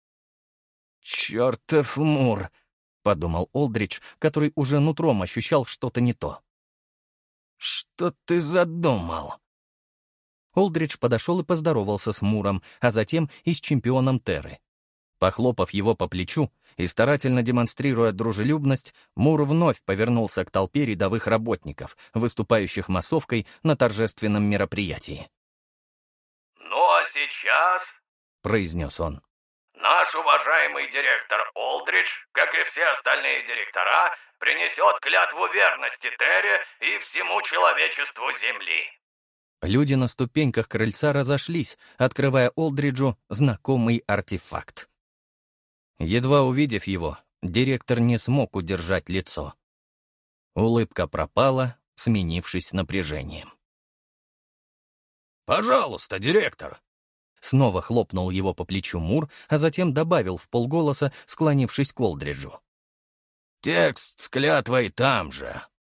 «Чертов Мур!» — подумал Олдридж, который уже нутром ощущал что-то не то. «Что ты задумал?» Олдридж подошел и поздоровался с Муром, а затем и с чемпионом Терры. Похлопав его по плечу и старательно демонстрируя дружелюбность, Мур вновь повернулся к толпе рядовых работников, выступающих массовкой на торжественном мероприятии. «Ну а сейчас, — произнес он, — наш уважаемый директор Олдридж, как и все остальные директора, принесет клятву верности Терре и всему человечеству Земли». Люди на ступеньках крыльца разошлись, открывая Олдриджу знакомый артефакт. Едва увидев его, директор не смог удержать лицо. Улыбка пропала, сменившись напряжением. «Пожалуйста, директор!» Снова хлопнул его по плечу Мур, а затем добавил вполголоса, склонившись к Олдриджу. «Текст с клятвой там же.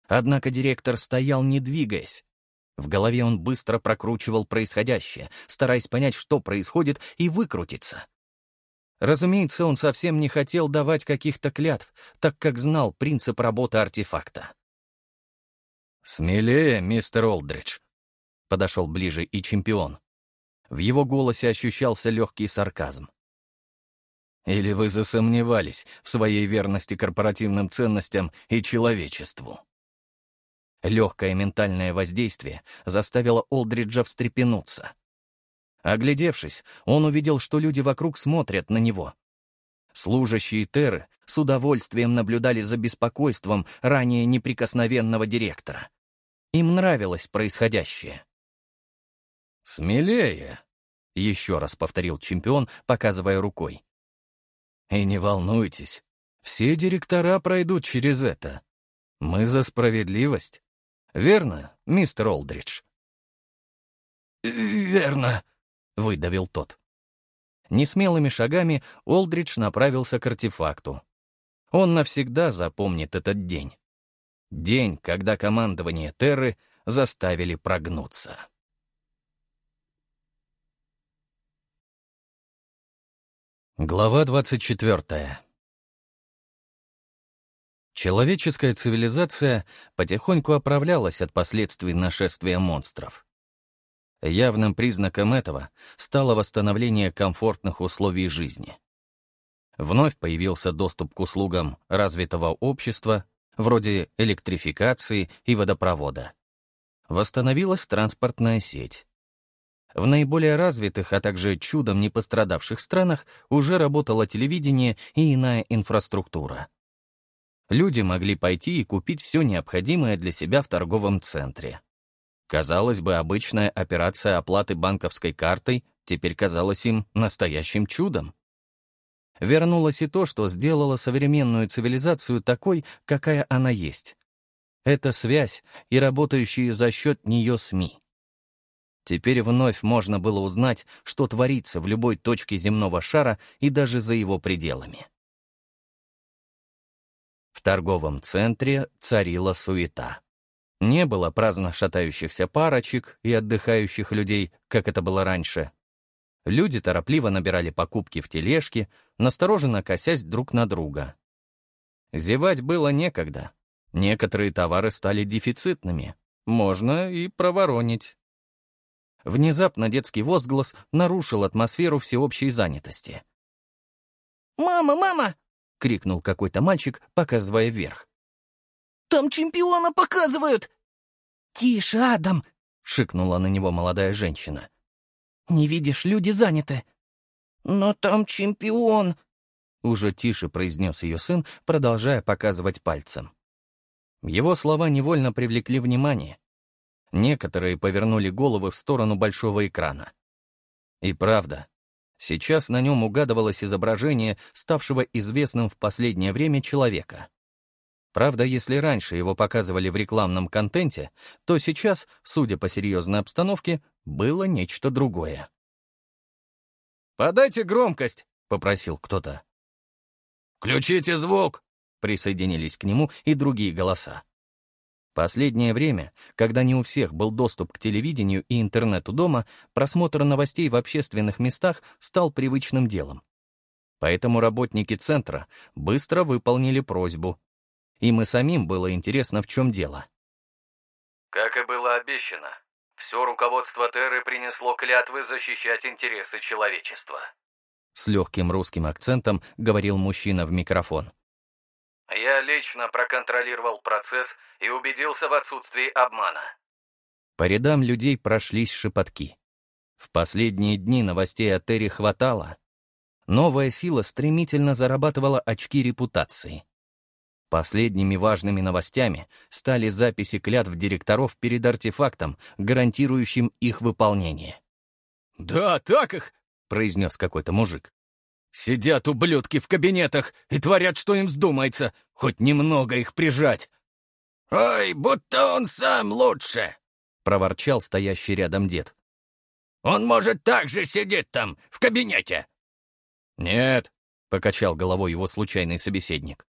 Однако директор стоял, не двигаясь. В голове он быстро прокручивал происходящее, стараясь понять, что происходит, и выкрутиться. Разумеется, он совсем не хотел давать каких-то клятв, так как знал принцип работы артефакта. «Смелее, мистер Олдридж», — подошел ближе и чемпион. В его голосе ощущался легкий сарказм. «Или вы засомневались в своей верности корпоративным ценностям и человечеству?» Легкое ментальное воздействие заставило Олдриджа встрепенуться. Оглядевшись, он увидел, что люди вокруг смотрят на него. Служащие Терры с удовольствием наблюдали за беспокойством ранее неприкосновенного директора. Им нравилось происходящее. «Смелее», — еще раз повторил чемпион, показывая рукой. «И не волнуйтесь, все директора пройдут через это. Мы за справедливость. Верно, мистер Олдридж?» «Верно», — выдавил тот. Несмелыми шагами Олдридж направился к артефакту. Он навсегда запомнит этот день. День, когда командование Терры заставили прогнуться. Глава двадцать четвертая. Человеческая цивилизация потихоньку оправлялась от последствий нашествия монстров. Явным признаком этого стало восстановление комфортных условий жизни. Вновь появился доступ к услугам развитого общества, вроде электрификации и водопровода. Восстановилась транспортная сеть. В наиболее развитых, а также чудом не пострадавших странах уже работало телевидение и иная инфраструктура. Люди могли пойти и купить все необходимое для себя в торговом центре. Казалось бы, обычная операция оплаты банковской картой теперь казалась им настоящим чудом. Вернулось и то, что сделало современную цивилизацию такой, какая она есть. Это связь и работающие за счет нее СМИ. Теперь вновь можно было узнать, что творится в любой точке земного шара и даже за его пределами. В торговом центре царила суета. Не было праздно шатающихся парочек и отдыхающих людей, как это было раньше. Люди торопливо набирали покупки в тележки, настороженно косясь друг на друга. Зевать было некогда. Некоторые товары стали дефицитными. Можно и проворонить. Внезапно детский возглас нарушил атмосферу всеобщей занятости. «Мама, мама!» — крикнул какой-то мальчик, показывая вверх. «Там чемпиона показывают!» «Тише, Адам!» — шикнула на него молодая женщина. «Не видишь, люди заняты». «Но там чемпион!» — уже тише произнес ее сын, продолжая показывать пальцем. Его слова невольно привлекли внимание. Некоторые повернули головы в сторону большого экрана. И правда, сейчас на нем угадывалось изображение ставшего известным в последнее время человека. Правда, если раньше его показывали в рекламном контенте, то сейчас, судя по серьезной обстановке, было нечто другое. «Подайте громкость!» — попросил кто-то. «Включите звук!» — присоединились к нему и другие голоса. Последнее время, когда не у всех был доступ к телевидению и интернету дома, просмотр новостей в общественных местах стал привычным делом. Поэтому работники центра быстро выполнили просьбу. Им и самим было интересно, в чем дело. Как и было обещано, все руководство Терры принесло клятвы защищать интересы человечества. С легким русским акцентом говорил мужчина в микрофон. Я лично проконтролировал процесс и убедился в отсутствии обмана. По рядам людей прошлись шепотки. В последние дни новостей о Терре хватало. Новая сила стремительно зарабатывала очки репутации. Последними важными новостями стали записи клятв директоров перед артефактом, гарантирующим их выполнение. «Да, так их!» — произнес какой-то мужик. «Сидят ублюдки в кабинетах и творят, что им вздумается, хоть немного их прижать». «Ой, будто он сам лучше!» — проворчал стоящий рядом дед. «Он, может, так же сидит там, в кабинете?» «Нет», — покачал головой его случайный собеседник.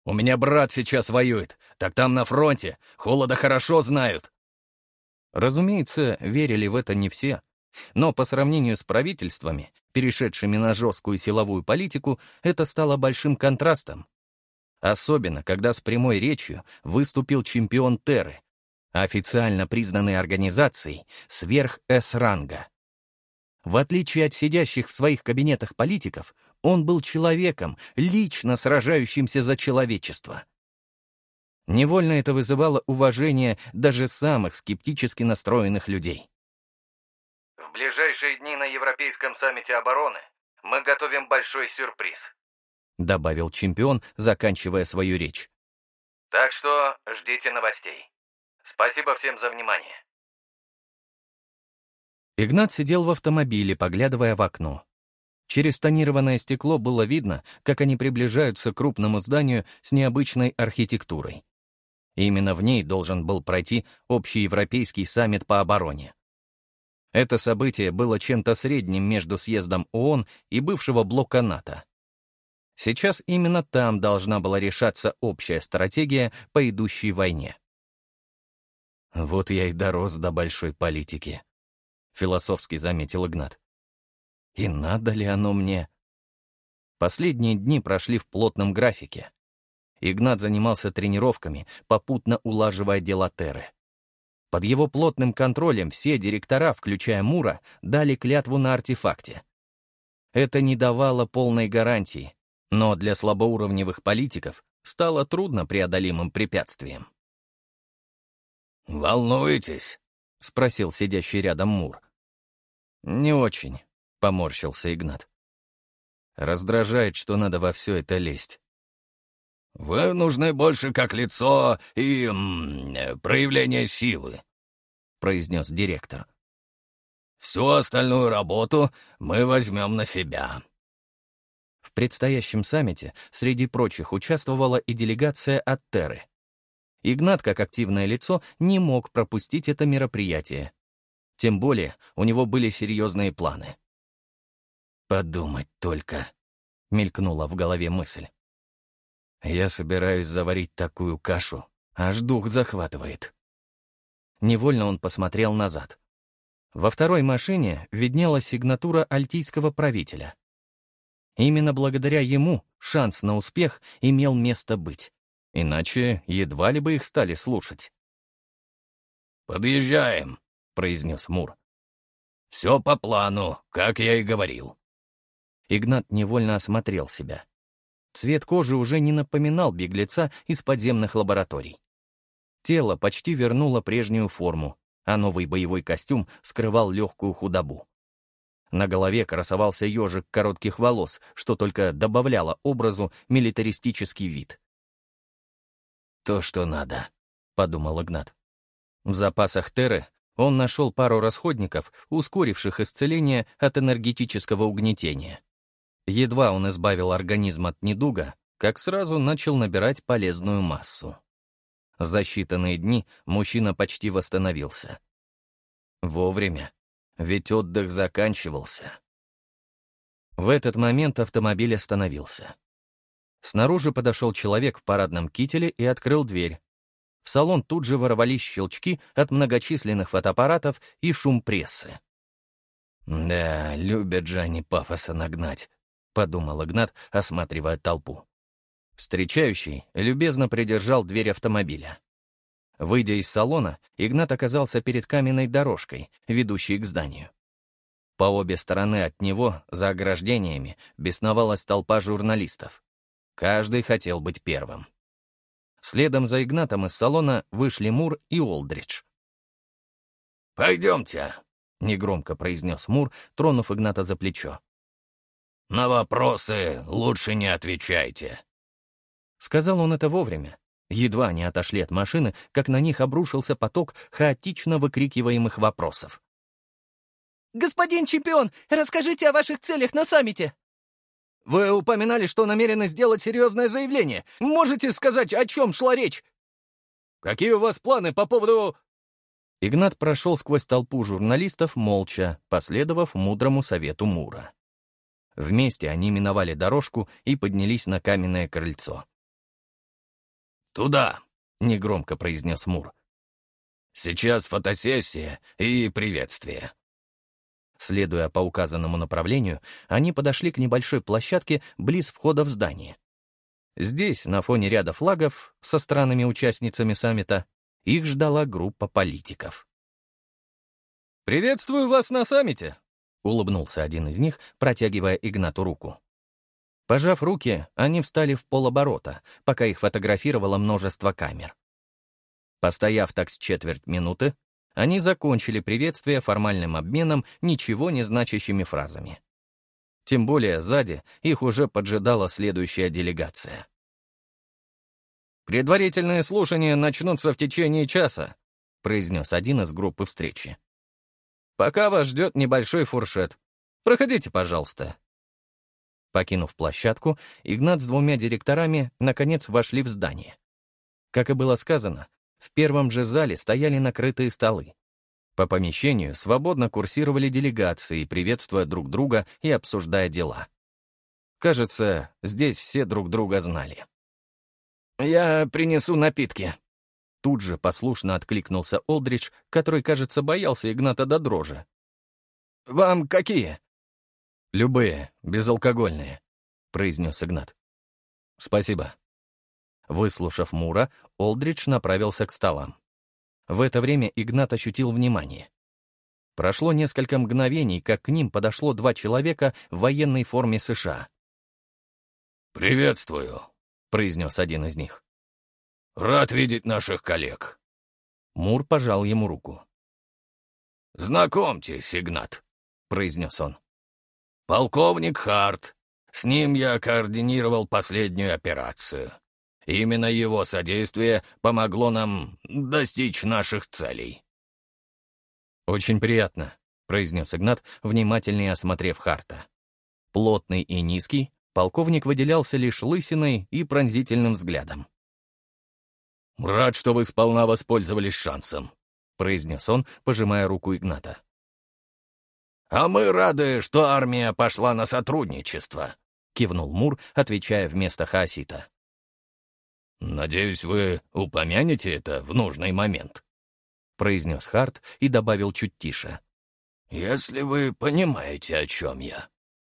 У меня брат сейчас воюет, так там на фронте, холода хорошо знают». Разумеется, верили в это не все. Но по сравнению с правительствами, перешедшими на жесткую силовую политику, это стало большим контрастом. Особенно, когда с прямой речью выступил чемпион Терры, официально признанной организацией сверх С-ранга. В отличие от сидящих в своих кабинетах политиков, он был человеком, лично сражающимся за человечество. Невольно это вызывало уважение даже самых скептически настроенных людей. В ближайшие дни на Европейском саммите обороны мы готовим большой сюрприз, добавил чемпион, заканчивая свою речь. Так что ждите новостей. Спасибо всем за внимание. Игнат сидел в автомобиле, поглядывая в окно. Через тонированное стекло было видно, как они приближаются к крупному зданию с необычной архитектурой. Именно в ней должен был пройти общеевропейский саммит по обороне. Это событие было чем-то средним между съездом ООН и бывшего блока НАТО. Сейчас именно там должна была решаться общая стратегия по идущей войне. «Вот я и дорос до большой политики», — философски заметил Игнат. «И надо ли оно мне?» Последние дни прошли в плотном графике. Игнат занимался тренировками, попутно улаживая дела Терры. Под его плотным контролем все директора, включая Мура, дали клятву на артефакте. Это не давало полной гарантии, но для слабоуровневых политиков стало труднопреодолимым препятствием. «Волнуетесь?» — спросил сидящий рядом Мур. «Не очень», — поморщился Игнат. «Раздражает, что надо во все это лезть». «Вы нужны больше как лицо и м, проявление силы», — произнес директор. «Всю остальную работу мы возьмем на себя». В предстоящем саммите среди прочих участвовала и делегация от Терры. Игнат, как активное лицо, не мог пропустить это мероприятие. Тем более у него были серьезные планы. «Подумать только», — мелькнула в голове мысль. «Я собираюсь заварить такую кашу, аж дух захватывает». Невольно он посмотрел назад. Во второй машине виднелась сигнатура альтийского правителя. Именно благодаря ему шанс на успех имел место быть. Иначе едва ли бы их стали слушать. «Подъезжаем», — произнес Мур. «Все по плану, как я и говорил». Игнат невольно осмотрел себя. Цвет кожи уже не напоминал беглеца из подземных лабораторий. Тело почти вернуло прежнюю форму, а новый боевой костюм скрывал легкую худобу. На голове красовался ежик коротких волос, что только добавляло образу милитаристический вид. «То, что надо», — подумал Игнат. В запасах Терры он нашел пару расходников, ускоривших исцеление от энергетического угнетения. Едва он избавил организм от недуга, как сразу начал набирать полезную массу. За считанные дни мужчина почти восстановился. Вовремя, ведь отдых заканчивался. В этот момент автомобиль остановился. Снаружи подошел человек в парадном кителе и открыл дверь. В салон тут же ворвались щелчки от многочисленных фотоаппаратов и шум прессы. «Да, любят же они пафоса нагнать», — подумал Игнат, осматривая толпу. Встречающий любезно придержал дверь автомобиля. Выйдя из салона, Игнат оказался перед каменной дорожкой, ведущей к зданию. По обе стороны от него, за ограждениями, бесновалась толпа журналистов. Каждый хотел быть первым. Следом за Игнатом из салона вышли Мур и Олдридж. «Пойдемте», — негромко произнес Мур, тронув Игната за плечо. «На вопросы лучше не отвечайте». Сказал он это вовремя. Едва они отошли от машины, как на них обрушился поток хаотично выкрикиваемых вопросов. «Господин чемпион, расскажите о ваших целях на саммите!» «Вы упоминали, что намерены сделать серьезное заявление. Можете сказать, о чем шла речь? Какие у вас планы по поводу...» Игнат прошел сквозь толпу журналистов молча, последовав мудрому совету Мура. Вместе они миновали дорожку и поднялись на каменное крыльцо. туда», — негромко произнес Мур. «Сейчас фотосессия и приветствие». Следуя по указанному направлению, они подошли к небольшой площадке близ входа в здание. Здесь, на фоне ряда флагов со странами-участницами саммита, их ждала группа политиков. «Приветствую вас на саммите!» — улыбнулся один из них, протягивая Игнату руку. Пожав руки, они встали в полоборота, пока их фотографировало множество камер. Постояв так с четверть минуты, они закончили приветствие формальным обменом ничего не значащими фразами. Тем более сзади их уже поджидала следующая делегация. «Предварительные слушания начнутся в течение часа», — произнес один из группы встречи. «Пока вас ждет небольшой фуршет. Проходите, пожалуйста». Покинув площадку, Игнат с двумя директорами наконец вошли в здание. Как и было сказано, в первом же зале стояли накрытые столы. По помещению свободно курсировали делегации, приветствуя друг друга и обсуждая дела. Кажется, здесь все друг друга знали. «Я принесу напитки», — тут же послушно откликнулся Олдридж, который, кажется, боялся Игната до дрожи. «Вам какие?» «Любые, безалкогольные», — произнес Игнат. «Спасибо». Выслушав Мура, Олдридж направился к столам. В это время Игнат ощутил внимание. Прошло несколько мгновений, как к ним подошло два человека в военной форме США. «Приветствую», — произнес один из них. «Рад видеть наших коллег». Мур пожал ему руку. «Знакомьтесь, Игнат», — произнес он. «Полковник Харт. С ним я координировал последнюю операцию. Именно его содействие помогло нам достичь наших целей». «Очень приятно», — произнес Игнат, внимательнее осмотрев Харта. Плотный и низкий, полковник выделялся лишь лысиной и пронзительным взглядом. «Рад, что вы сполна воспользовались шансом», — произнес он, пожимая руку Игната. «А мы рады, что армия пошла на сотрудничество», — кивнул Мур, отвечая вместо Хаосита. «Надеюсь, вы упомянете это в нужный момент», — произнес Харт и добавил чуть тише. «Если вы понимаете, о чем я».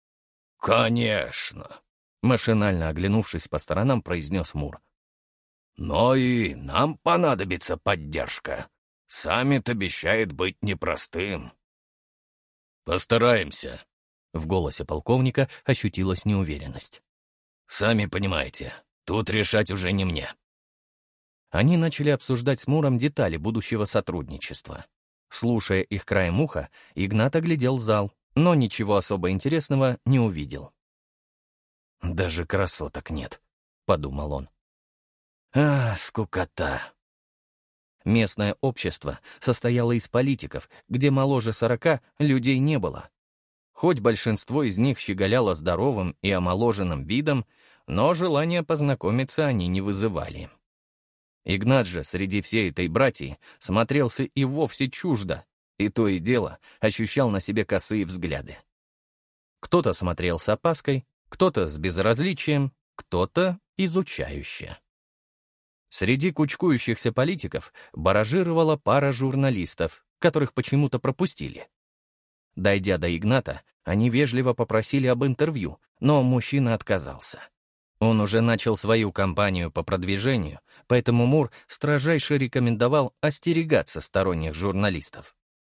«Конечно», — машинально оглянувшись по сторонам, произнес Мур. «Но и нам понадобится поддержка. Саммит обещает быть непростым». «Постараемся», — в голосе полковника ощутилась неуверенность. «Сами понимаете, тут решать уже не мне». Они начали обсуждать с Муром детали будущего сотрудничества. Слушая их краем уха, Игнат оглядел зал, но ничего особо интересного не увидел. «Даже красоток нет», — подумал он. «А, скукота». Местное общество состояло из политиков, где моложе сорока людей не было. Хоть большинство из них щеголяло здоровым и омоложенным видом, но желания познакомиться они не вызывали. Игнат же среди всей этой братьи смотрелся и вовсе чуждо, и то и дело ощущал на себе косые взгляды. Кто-то смотрел с опаской, кто-то с безразличием, кто-то изучающе. Среди кучкующихся политиков баражировала пара журналистов, которых почему-то пропустили. Дойдя до Игната, они вежливо попросили об интервью, но мужчина отказался. Он уже начал свою кампанию по продвижению, поэтому Мур строжайше рекомендовал остерегаться сторонних журналистов.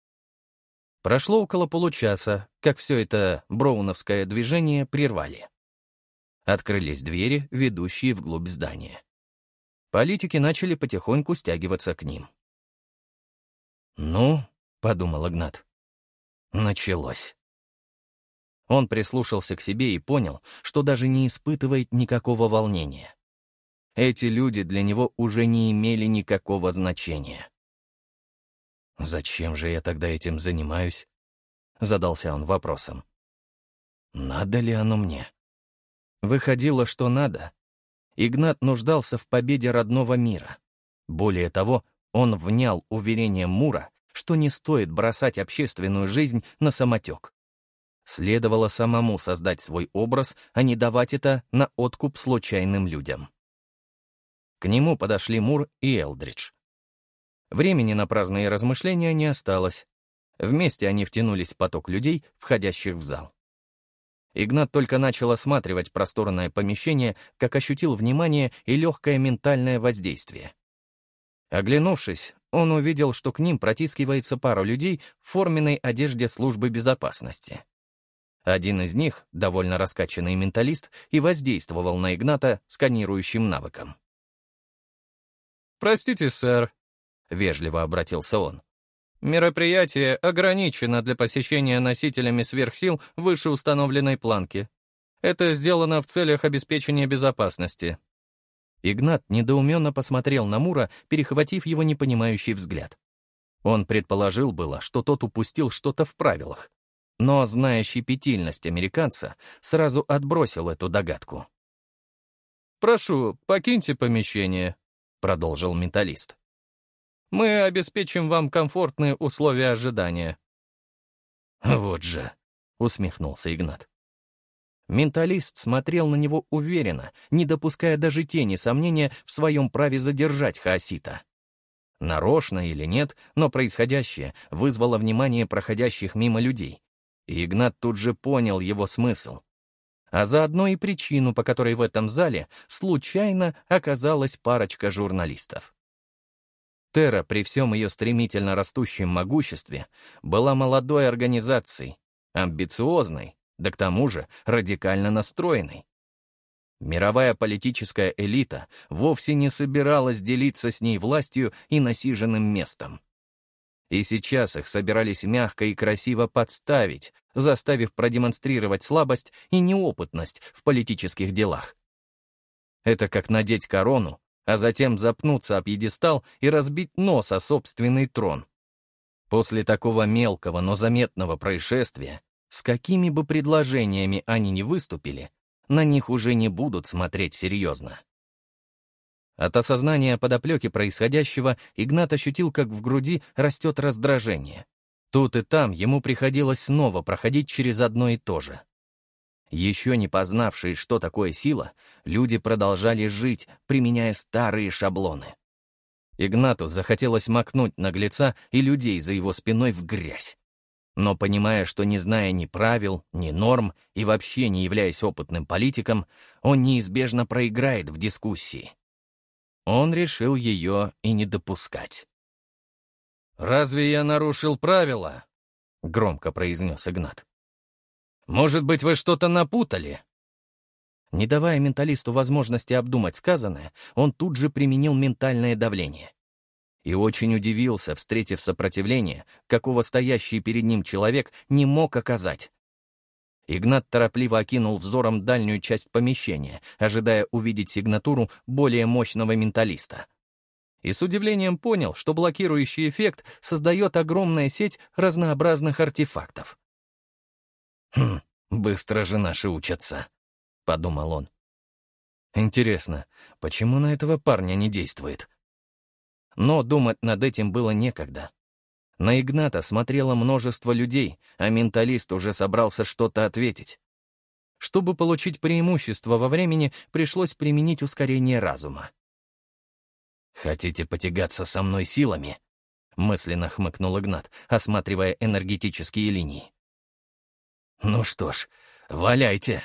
Прошло около получаса, как все это броуновское движение прервали. Открылись двери, ведущие вглубь здания. Политики начали потихоньку стягиваться к ним. «Ну», — подумал Игнат, — «началось». Он прислушался к себе и понял, что даже не испытывает никакого волнения. Эти люди для него уже не имели никакого значения. «Зачем же я тогда этим занимаюсь?» — задался он вопросом. «Надо ли оно мне?» Выходило, что надо. Игнат нуждался в победе родного мира. Более того, он внял уверением Мура, что не стоит бросать общественную жизнь на самотек. Следовало самому создать свой образ, а не давать это на откуп случайным людям. К нему подошли Мур и Элдридж. Времени на праздные размышления не осталось. Вместе они втянулись в поток людей, входящих в зал. Игнат только начал осматривать просторное помещение, как ощутил внимание и легкое ментальное воздействие. Оглянувшись, он увидел, что к ним протискивается пара людей в форменной одежде службы безопасности. Один из них, довольно раскачанный менталист, и воздействовал на Игната сканирующим навыком. «Простите, сэр», — вежливо обратился он. «Мероприятие ограничено для посещения носителями сверхсил выше установленной планки. Это сделано в целях обеспечения безопасности». Игнат недоуменно посмотрел на Мура, перехватив его непонимающий взгляд. Он предположил было, что тот упустил что-то в правилах, но, зная щепетильность американца, сразу отбросил эту догадку. «Прошу, покиньте помещение», — продолжил менталист. «Мы обеспечим вам комфортные условия ожидания». «Вот же», — усмехнулся Игнат. Менталист смотрел на него уверенно, не допуская даже тени сомнения в своем праве задержать хаосита. Нарочно или нет, но происходящее вызвало внимание проходящих мимо людей, и Игнат тут же понял его смысл. А заодно и причину, по которой в этом зале случайно оказалась парочка журналистов. Терра при всем ее стремительно растущем могуществе была молодой организацией, амбициозной, да к тому же радикально настроенной. Мировая политическая элита вовсе не собиралась делиться с ней властью и насиженным местом. И сейчас их собирались мягко и красиво подставить, заставив продемонстрировать слабость и неопытность в политических делах. Это как надеть корону, а затем запнуться о пьедестал и разбить нос о собственный трон. После такого мелкого, но заметного происшествия, с какими бы предложениями они ни выступили, на них уже не будут смотреть серьезно. От осознания подоплеки происходящего Игнат ощутил, как в груди растет раздражение. Тут и там ему приходилось снова проходить через одно и то же. Еще не познавшие, что такое сила, люди продолжали жить, применяя старые шаблоны. Игнату захотелось макнуть наглеца и людей за его спиной в грязь. Но, понимая, что не зная ни правил, ни норм и вообще не являясь опытным политиком, он неизбежно проиграет в дискуссии. Он решил ее и не допускать. «Разве я нарушил правила?» — громко произнес Игнат. «Может быть, вы что-то напутали?» Не давая менталисту возможности обдумать сказанное, он тут же применил ментальное давление. И очень удивился, встретив сопротивление, какого стоящий перед ним человек не мог оказать. Игнат торопливо окинул взором дальнюю часть помещения, ожидая увидеть сигнатуру более мощного менталиста. И с удивлением понял, что блокирующий эффект создает огромная сеть разнообразных артефактов. «Хм, быстро же наши учатся», — подумал он. «Интересно, почему на этого парня не действует?» Но думать над этим было некогда. На Игната смотрело множество людей, а менталист уже собрался что-то ответить. Чтобы получить преимущество во времени, пришлось применить ускорение разума. «Хотите потягаться со мной силами?» — мысленно хмыкнул Игнат, осматривая энергетические линии. «Ну что ж, валяйте!»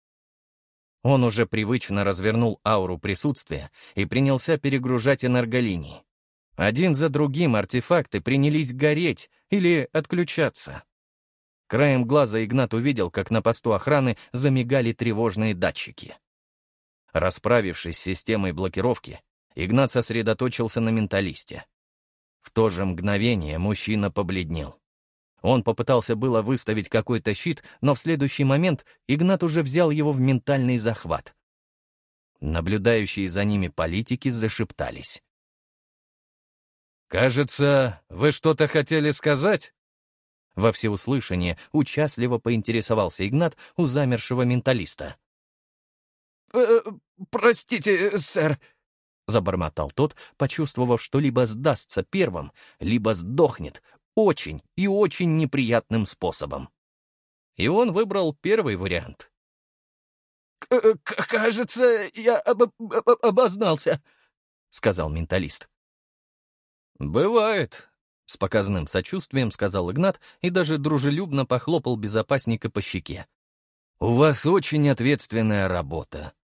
Он уже привычно развернул ауру присутствия и принялся перегружать энерголинии. Один за другим артефакты принялись гореть или отключаться. Краем глаза Игнат увидел, как на посту охраны замигали тревожные датчики. Расправившись с системой блокировки, Игнат сосредоточился на менталисте. В то же мгновение мужчина побледнел. Он попытался было выставить какой-то щит, но в следующий момент Игнат уже взял его в ментальный захват. Наблюдающие за ними политики зашептались. «Кажется, вы что-то хотели сказать?» Во всеуслышание участливо поинтересовался Игнат у замершего менталиста. «Э, «Простите, сэр», — забормотал тот, почувствовав, что либо сдастся первым, либо сдохнет очень и очень неприятным способом. И он выбрал первый вариант. «Кажется, я об об обознался», сказал менталист. «Бывает», — с показным сочувствием сказал Игнат и даже дружелюбно похлопал безопасника по щеке. «У вас очень ответственная работа».